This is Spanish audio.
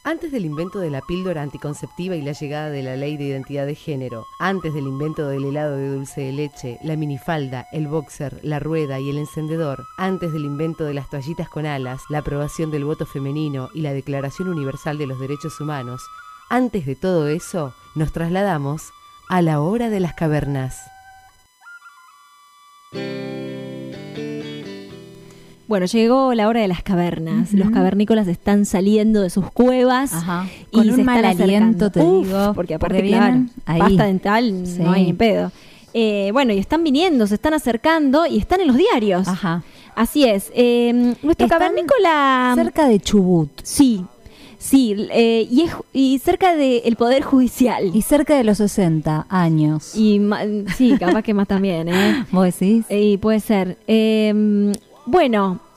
Antes del invento de la píldora anticonceptiva y la llegada de la ley de identidad de género, antes del invento del helado de dulce de leche, la minifalda, el boxer, la rueda y el encendedor, antes del invento de las toallitas con alas, la aprobación del voto femenino y la Declaración Universal de los Derechos Humanos, antes de todo eso, nos trasladamos a la hora de las cavernas. Bueno, llegó la hora de las cavernas. Los cavernícolas están saliendo de sus cuevas. Con y un se mal están aliento, te digo. porque aparte, vienen ahí. pasta dental no hay ni pedo. Bueno, y están viniendo, se están acercando y están en los diarios. Así es. Nuestro cavernícola... cerca de Chubut. Sí, y cerca del Poder Judicial. Y cerca de los 60 años. Y sí, capaz que más también, ¿eh? ¿Vos decís? Puede ser. Bueno,